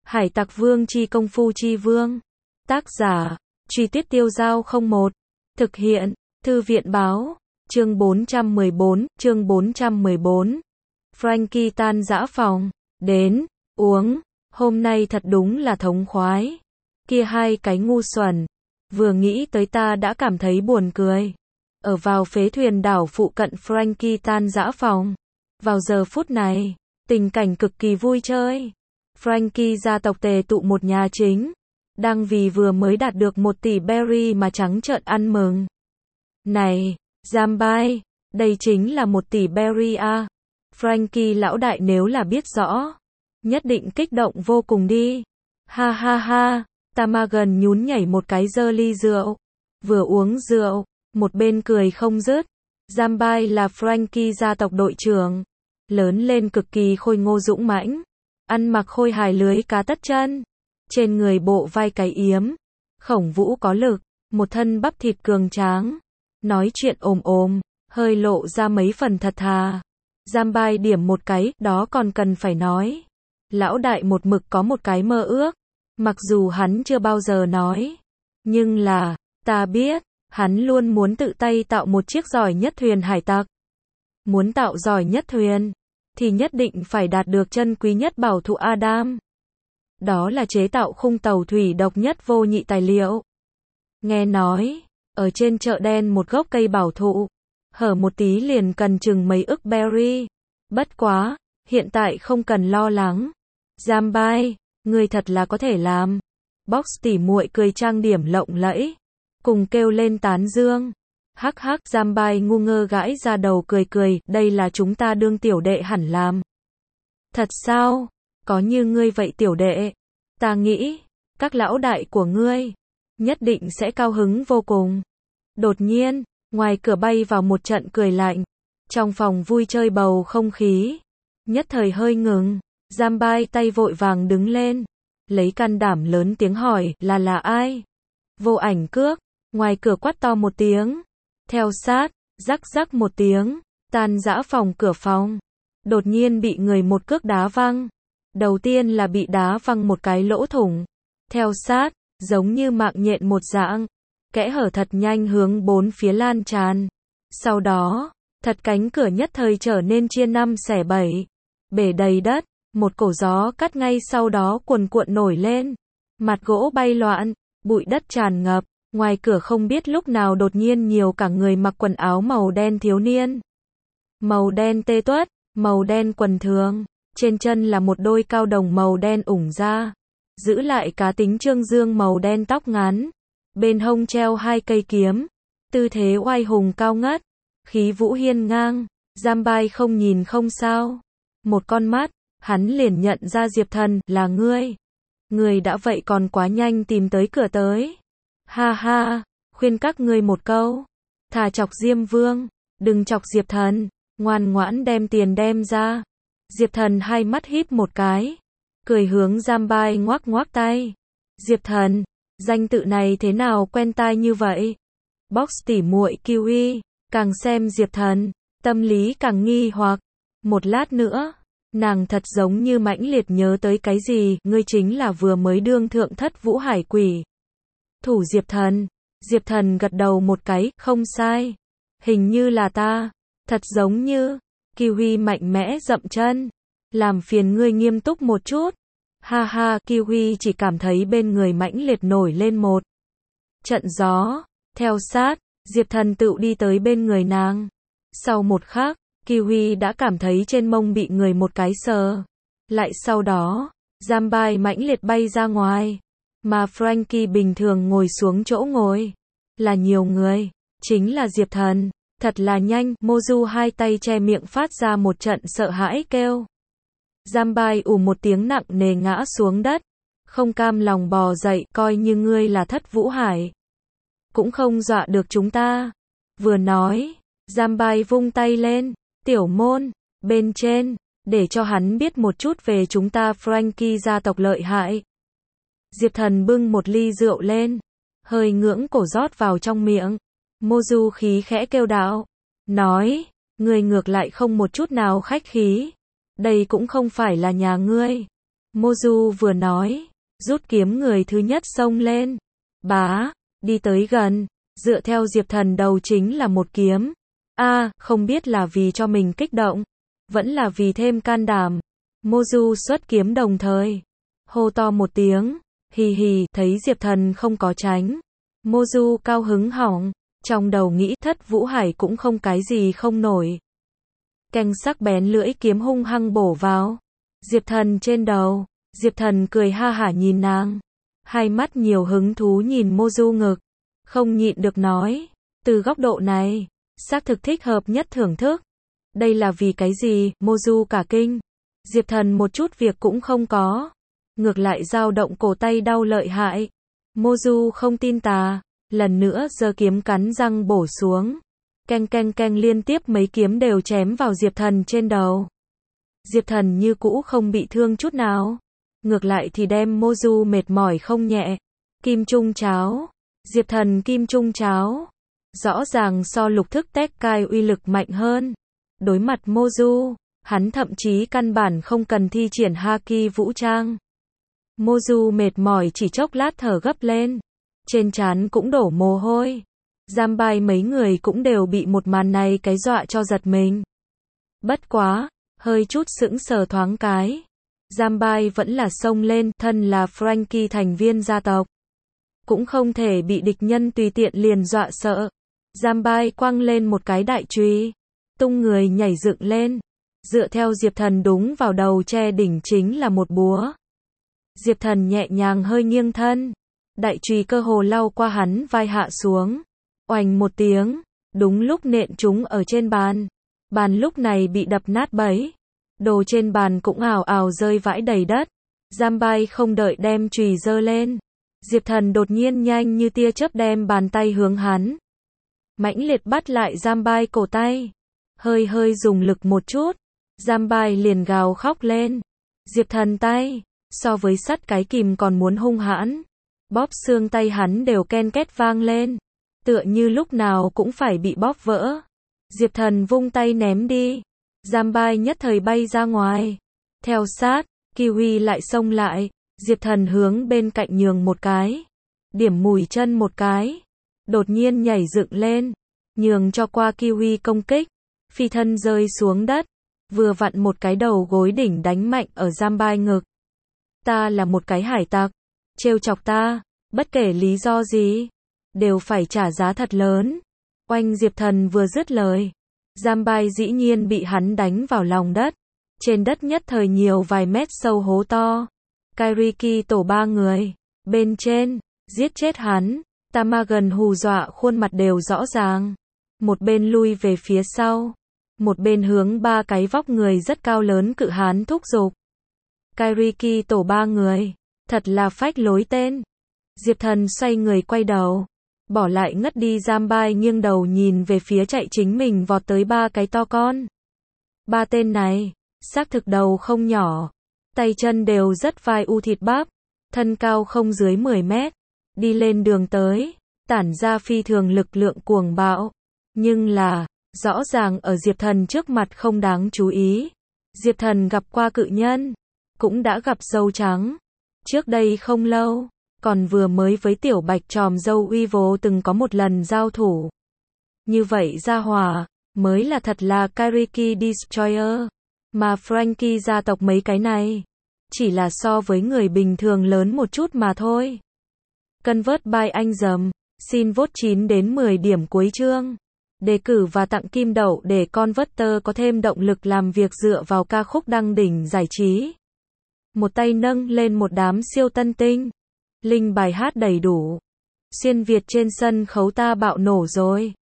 Hải Tặc Vương chi công phu chi vương. Tác giả, Truy Tuyết Tiêu Dao 01. Thực hiện, Thư viện báo. Chương 414. Frankie tan dã phòng. Đến, uống. Hôm nay thật đúng là thống khoái. Kia hai cái ngu xuẩn. Vừa nghĩ tới ta đã cảm thấy buồn cười. Ở vào phế thuyền đảo phụ cận Frankie tan dã phòng. Vào giờ phút này, tình cảnh cực kỳ vui chơi. Frankie gia tộc tề tụ một nhà chính. Đang vì vừa mới đạt được 1 tỷ berry mà trắng trợn ăn mừng. Này, Jambai, đây chính là 1 tỷ berry à. Frankie lão đại nếu là biết rõ, nhất định kích động vô cùng đi. Ha ha ha, Tamagan nhún nhảy một cái giơ ly rượu. Vừa uống rượu, một bên cười không dứt. Jambai là Frankie gia tộc đội trưởng. Lớn lên cực kỳ khôi ngô dũng mãnh. Ăn mặc khôi hài lưới cá tất chân. Trên người bộ vai cái yếm. Khổng vũ có lực. Một thân bắp thịt cường tráng. Nói chuyện ồm ồm. Hơi lộ ra mấy phần thật thà. Jambai điểm một cái, đó còn cần phải nói. Lão đại một mực có một cái mơ ước. Mặc dù hắn chưa bao giờ nói. Nhưng là, ta biết, hắn luôn muốn tự tay tạo một chiếc giỏi nhất thuyền hải tặc. Muốn tạo giỏi nhất thuyền, thì nhất định phải đạt được chân quý nhất bảo thụ Adam. Đó là chế tạo khung tàu thủy độc nhất vô nhị tài liệu. Nghe nói, ở trên chợ đen một gốc cây bảo thụ, hở một tí liền cần chừng mấy ức berry. Bất quá, hiện tại không cần lo lắng. Jambai, ngươi thật là có thể làm. Box tỉ muội cười trang điểm lộng lẫy, cùng kêu lên tán dương. Hắc hắc, Jambai ngu ngơ gãi ra đầu cười cười, đây là chúng ta đương tiểu đệ hẳn làm. Thật sao? Có như ngươi vậy tiểu đệ. Ta nghĩ, các lão đại của ngươi, nhất định sẽ cao hứng vô cùng. Đột nhiên, ngoài cửa bay vào một trận cười lạnh. Trong phòng vui chơi bầu không khí. Nhất thời hơi ngừng. Jambai tay vội vàng đứng lên. Lấy can đảm lớn tiếng hỏi, là ai? Vô Ảnh Cước. Ngoài cửa quát to một tiếng. Theo sát, rắc rắc một tiếng, tan rã phòng cửa phòng. Đột nhiên bị người một cước đá văng. Đầu tiên là bị đá văng một cái lỗ thủng. Theo sát, giống như mạng nhện một dạng. Kẽ hở thật nhanh hướng bốn phía lan tràn. Sau đó, thật cánh cửa nhất thời trở nên chia 5 xẻ 7. Bể đầy đất, một cổ gió cắt ngay sau đó cuồn cuộn nổi lên. Mặt gỗ bay loạn, bụi đất tràn ngập. Ngoài cửa không biết lúc nào đột nhiên nhiều cả người mặc quần áo màu đen thiếu niên. Màu đen tê tuất, màu đen quần thường. Trên chân là một đôi cao đồng màu đen ủng ra. Giữ lại cá tính trương dương màu đen tóc ngắn. Bên hông treo 2 cây kiếm. Tư thế oai hùng cao ngất. Khí vũ hiên ngang. Jambai không nhìn không sao. Một con mắt, hắn liền nhận ra Diệp Thần, là ngươi. Ngươi đã vậy còn quá nhanh tìm tới cửa tới. Ha ha, khuyên các ngươi một câu. Thà chọc Diêm Vương, đừng chọc Diệp Thần. Ngoan ngoãn đem tiền đem ra. Diệp Thần hai mắt híp một cái. Cười hướng Jambai ngoác ngoác tay. Diệp Thần, danh tự này thế nào quen tai như vậy? Box tỉ muội Kiwi, càng xem Diệp Thần, tâm lý càng nghi hoặc. Một lát nữa, nàng thật giống như mãnh liệt nhớ tới cái gì, ngươi chính là vừa mới đương thượng thất vũ hải quỷ. Thủ Diệp Thần. Diệp Thần gật đầu một cái, không sai. Hình như là ta. Thật giống như. Kiwi mạnh mẽ dậm chân. Làm phiền ngươi nghiêm túc một chút. Ha ha, Kiwi chỉ cảm thấy bên người mãnh liệt nổi lên một trận gió. Theo sát, Diệp Thần tự đi tới bên người nàng. Sau một khắc, Kiwi đã cảm thấy trên mông bị người một cái sờ. Lại sau đó, Jambai mãnh liệt bay ra ngoài. Mà Frankie bình thường ngồi xuống chỗ ngồi. Là nhiều người. Chính là Diệp Thần. Thật là nhanh. Mozu hai tay che miệng phát ra một trận sợ hãi kêu. Jambai ù một tiếng nặng nề ngã xuống đất. Không cam lòng bò dậy. Coi như ngươi là thất vũ hải. Cũng không dọa được chúng ta. Vừa nói. Jambai vung tay lên. Tiểu môn. Bên trên. Để cho hắn biết một chút về chúng ta Frankie gia tộc lợi hại. Diệp Thần bưng một ly rượu lên. Hơi ngưỡng cổ rót vào trong miệng. Mozu khí khẽ kêu đạo. Nói. Ngươi ngược lại không một chút nào khách khí. Đây cũng không phải là nhà ngươi. Moju vừa nói, rút kiếm người thứ nhất xông lên. Bá, đi tới gần, dựa theo Diệp Thần đầu chính là một kiếm. Không biết là vì cho mình kích động, vẫn là vì thêm can đảm. Moju xuất kiếm đồng thời, hô to một tiếng, hì hì, thấy Diệp Thần không có tránh. Moju cao hứng hỏng, trong đầu nghĩ Thất Vũ Hải cũng không cái gì không nổi. Canh sắc bén lưỡi kiếm hung hăng bổ vào Diệp Thần trên đầu. Diệp Thần cười ha hả nhìn nàng, hai mắt nhiều hứng thú nhìn Moju ngực, không nhịn được nói, từ góc độ này, xác thực thích hợp nhất thưởng thức. Đây là vì cái gì? Moju cả kinh. Diệp Thần một chút việc cũng không có, ngược lại dao động cổ tay đau lợi hại. Moju không tin tà, lần nữa giơ kiếm cắn răng bổ xuống. Keng keng keng, liên tiếp mấy kiếm đều chém vào Diệp Thần trên đầu. Diệp Thần như cũ không bị thương chút nào, ngược lại thì đem Moju mệt mỏi không nhẹ. Kim Trung Cháo. Diệp Thần Kim Trung Cháo rõ ràng so lục thức Tekkai uy lực mạnh hơn. Đối mặt Moju, hắn thậm chí căn bản không cần thi triển Haki vũ trang. Moju mệt mỏi chỉ chốc lát thở gấp lên, trên trán cũng đổ mồ hôi. Jambai mấy người cũng đều bị một màn này cái dọa cho giật mình. Bất quá, hơi chút sững sờ thoáng cái. Jambai vẫn là xông lên, thân là Franky thành viên gia tộc, cũng không thể bị địch nhân tùy tiện liền dọa sợ. Jambai quăng lên một cái đại chùy, tung người nhảy dựng lên, dựa theo Diệp Thần đúng vào đầu che đỉnh chính là một búa. Diệp Thần nhẹ nhàng hơi nghiêng thân, đại chùy cơ hồ lao qua hắn vai hạ xuống, oành một tiếng, đúng lúc nện trúng ở trên bàn. Bàn lúc này bị đập nát bấy, đồ trên bàn cũng ào ào rơi vãi đầy đất. Jambai không đợi đem chùy giơ lên, Diệp Thần đột nhiên nhanh như tia chớp đem bàn tay hướng hắn, mãnh liệt bắt lại Jambai cổ tay, hơi dùng lực một chút, Jambai liền gào khóc lên. Diệp Thần tay, so với sắt cái kìm còn muốn hung hãn, bóp xương tay hắn đều ken két vang lên, tựa như lúc nào cũng phải bị bóp vỡ. Diệp Thần vung tay ném đi, Jambai nhất thời bay ra ngoài. Theo sát, Kiwi lại xông lại, Diệp Thần hướng bên cạnh nhường một cái, điểm mùi chân một cái, đột nhiên nhảy dựng lên, nhường cho qua Kiwi công kích, phi thân rơi xuống đất, vừa vặn một cái đầu gối đỉnh đánh mạnh ở Jambai ngực. Ta là một cái hải tặc, trêu chọc ta, bất kể lý do gì, đều phải trả giá thật lớn. Oanh, Diệp Thần vừa dứt lời, Jambai dĩ nhiên bị hắn đánh vào lòng đất, trên đất nhất thời nhiều vài mét sâu hố to. Kairiki tổ ba người, bên trên, giết chết hắn. Tamagon hù dọa khuôn mặt đều rõ ràng, một bên lui về phía sau, một bên hướng ba cái vóc người rất cao lớn cự hán thúc giục. Kairiki tổ ba người, thật là phách lối tên. Diệp Thần xoay người quay đầu, bỏ lại ngất đi Jambai, nghiêng đầu nhìn về phía chạy chính mình vọt tới ba cái to con. Ba tên này, xác thực đầu không nhỏ, tay chân đều rất vai u thịt bắp, thân cao không dưới 10 mét, đi lên đường tới, tản ra phi thường lực lượng cuồng bạo, nhưng là, rõ ràng ở Diệp Thần trước mặt không đáng chú ý. Diệp Thần gặp qua cự nhân, cũng đã gặp dâu trắng, trước đây không lâu, còn vừa mới với tiểu bạch tròm dâu uy vô từng có một lần giao thủ. Như vậy gia hỏa, mới là thật là Kairiki Destroyer, mà Franky gia tộc mấy cái này, chỉ là so với người bình thường lớn một chút mà thôi. Convert by anh dầm, xin vote 9 đến 10 điểm cuối chương. Đề cử và tặng kim đậu để Converter có thêm động lực làm việc dựa vào ca khúc đăng đỉnh giải trí. Một tay nâng lên một đám siêu tân tinh. Link bài hát đầy đủ. Xuyên Việt trên sân khấu ta bạo nổ rồi.